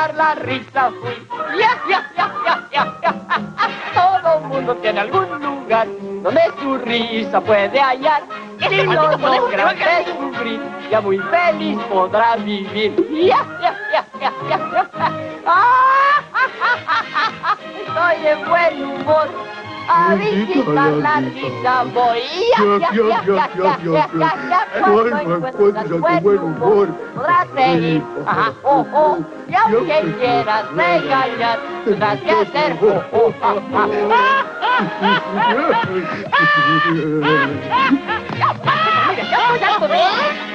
buscar la risa fui. Ya, ya, ya, ya, ya, ya. Todo mundo tiene algún lugar donde su risa puede hallar. Si lo logra descubrir, ya muy feliz podrá vivir. Ya, ya, ya, ya, ya, ya. Estoy de buen humor. A visitar la risa voy. Ya, ya, ya, ya, ya, ya, ya. Cuando encuentras buen humor, podrás reír. Ajá, oh, oh. Y aunque quieras regañar, tendrás que hacer oh, oh, ja, ja. Ya,